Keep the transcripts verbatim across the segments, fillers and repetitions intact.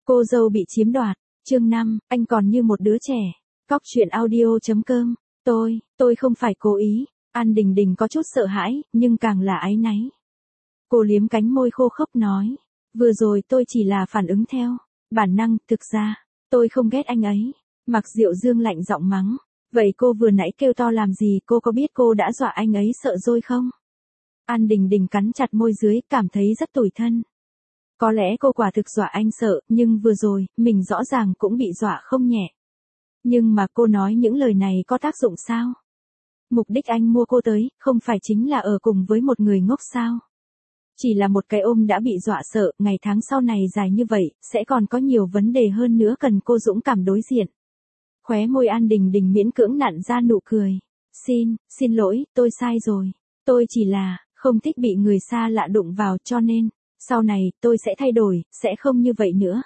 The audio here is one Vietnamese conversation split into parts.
Cô dâu bị chiếm đoạt, chương năm, anh còn như một đứa trẻ. Cóc truyện audio.com, tôi, tôi không phải cố ý. An Đình Đình có chút sợ hãi, nhưng càng là áy náy. Cô liếm cánh môi khô khốc nói, vừa rồi tôi chỉ là phản ứng theo bản năng, thực ra, tôi không ghét anh ấy. Mạc Diệu Dương lạnh giọng mắng, vậy cô vừa nãy kêu to làm gì, cô có biết cô đã dọa anh ấy sợ rồi không? An Đình Đình cắn chặt môi dưới, cảm thấy rất tủi thân. Có lẽ cô quả thực dọa anh sợ, nhưng vừa rồi, mình rõ ràng cũng bị dọa không nhẹ. Nhưng mà cô nói những lời này có tác dụng sao? Mục đích anh mua cô tới, không phải chính là ở cùng với một người ngốc sao? Chỉ là một cái ôm đã bị dọa sợ, ngày tháng sau này dài như vậy, sẽ còn có nhiều vấn đề hơn nữa cần cô dũng cảm đối diện. Khóe môi An Đình Đình miễn cưỡng nặn ra nụ cười. Xin, xin lỗi, tôi sai rồi. Tôi chỉ là, không thích bị người xa lạ đụng vào cho nên, sau này, tôi sẽ thay đổi, sẽ không như vậy nữa.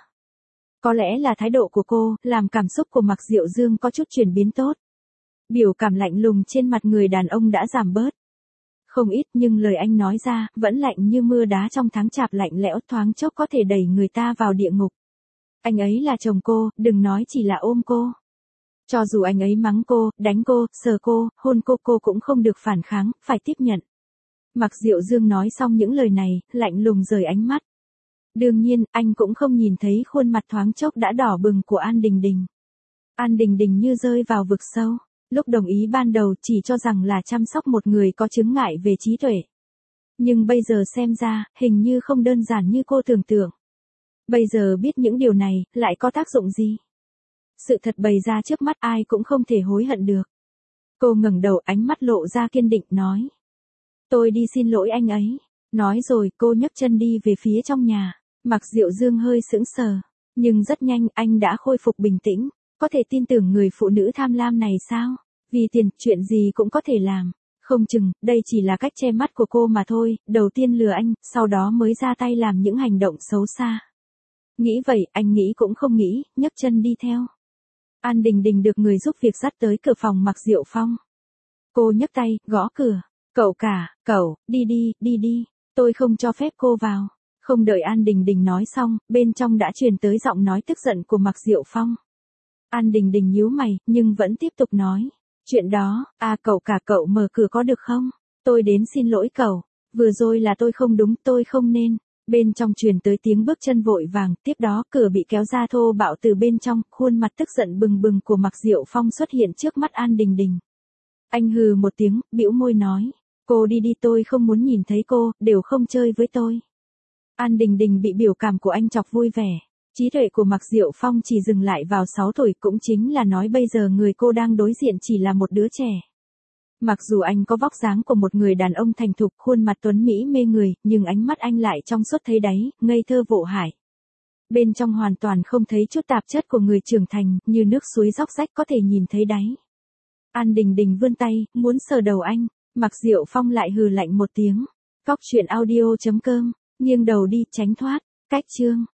Có lẽ là thái độ của cô, làm cảm xúc của Mạc Diệu Dương có chút chuyển biến tốt. Biểu cảm lạnh lùng trên mặt người đàn ông đã giảm bớt. Không ít nhưng lời anh nói ra, vẫn lạnh như mưa đá trong tháng chạp lạnh lẽo thoáng chốc có thể đẩy người ta vào địa ngục. Anh ấy là chồng cô, đừng nói chỉ là ôm cô. Cho dù anh ấy mắng cô, đánh cô, sờ cô, hôn cô, cô cũng không được phản kháng, phải tiếp nhận. Mạc Diệu Dương nói xong những lời này, lạnh lùng rời ánh mắt. Đương nhiên, anh cũng không nhìn thấy khuôn mặt thoáng chốc đã đỏ bừng của An Đình Đình. An Đình Đình như rơi vào vực sâu. Lúc đồng ý ban đầu chỉ cho rằng là chăm sóc một người có chứng ngại về trí tuệ. Nhưng bây giờ xem ra, hình như không đơn giản như cô tưởng tượng. Bây giờ biết những điều này, lại có tác dụng gì? Sự thật bày ra trước mắt ai cũng không thể hối hận được. Cô ngẩng đầu, ánh mắt lộ ra kiên định nói. Tôi đi xin lỗi anh ấy. Nói rồi cô nhấc chân đi về phía trong nhà. Mạc Diệu Dương hơi sững sờ. Nhưng rất nhanh anh đã khôi phục bình tĩnh. Có thể tin tưởng người phụ nữ tham lam này sao? Vì tiền, chuyện gì cũng có thể làm. Không chừng, đây chỉ là cách che mắt của cô mà thôi. Đầu tiên lừa anh, sau đó mới ra tay làm những hành động xấu xa. Nghĩ vậy, anh nghĩ cũng không nghĩ, nhấc chân đi theo. An Đình Đình được người giúp việc dắt tới cửa phòng Mạc Diệu Phong. Cô nhấc tay, gõ cửa. Cậu cả, cậu, đi đi, đi đi. Tôi không cho phép cô vào. Không đợi An Đình Đình nói xong, bên trong đã truyền tới giọng nói tức giận của Mạc Diệu Phong. An Đình Đình nhíu mày, nhưng vẫn tiếp tục nói. Chuyện đó, à cậu cả cậu mở cửa có được không? Tôi đến xin lỗi cậu. Vừa rồi là tôi không đúng, tôi không nên. Bên trong truyền tới tiếng bước chân vội vàng, tiếp đó cửa bị kéo ra thô bạo từ bên trong, khuôn mặt tức giận bừng bừng của Mạc Diệu Phong xuất hiện trước mắt An Đình Đình. Anh hừ một tiếng, bĩu môi nói. Cô đi đi, tôi không muốn nhìn thấy cô, đều không chơi với tôi. An Đình Đình bị biểu cảm của anh chọc vui vẻ. Trí tuệ của Mạc Diệu Phong chỉ dừng lại vào sáu tuổi, cũng chính là nói bây giờ người cô đang đối diện chỉ là một đứa trẻ. Mặc dù anh có vóc dáng của một người đàn ông thành thục, khuôn mặt tuấn mỹ mê người, nhưng ánh mắt anh lại trong suốt thấy đáy, ngây thơ vô hại. Bên trong hoàn toàn không thấy chút tạp chất của người trưởng thành, như nước suối róc rách có thể nhìn thấy đáy. An Đình Đình vươn tay, muốn sờ đầu anh, Mạc Diệu Phong lại hừ lạnh một tiếng. Cóc truyện audio.com, nghiêng đầu đi, tránh thoát, cách chương.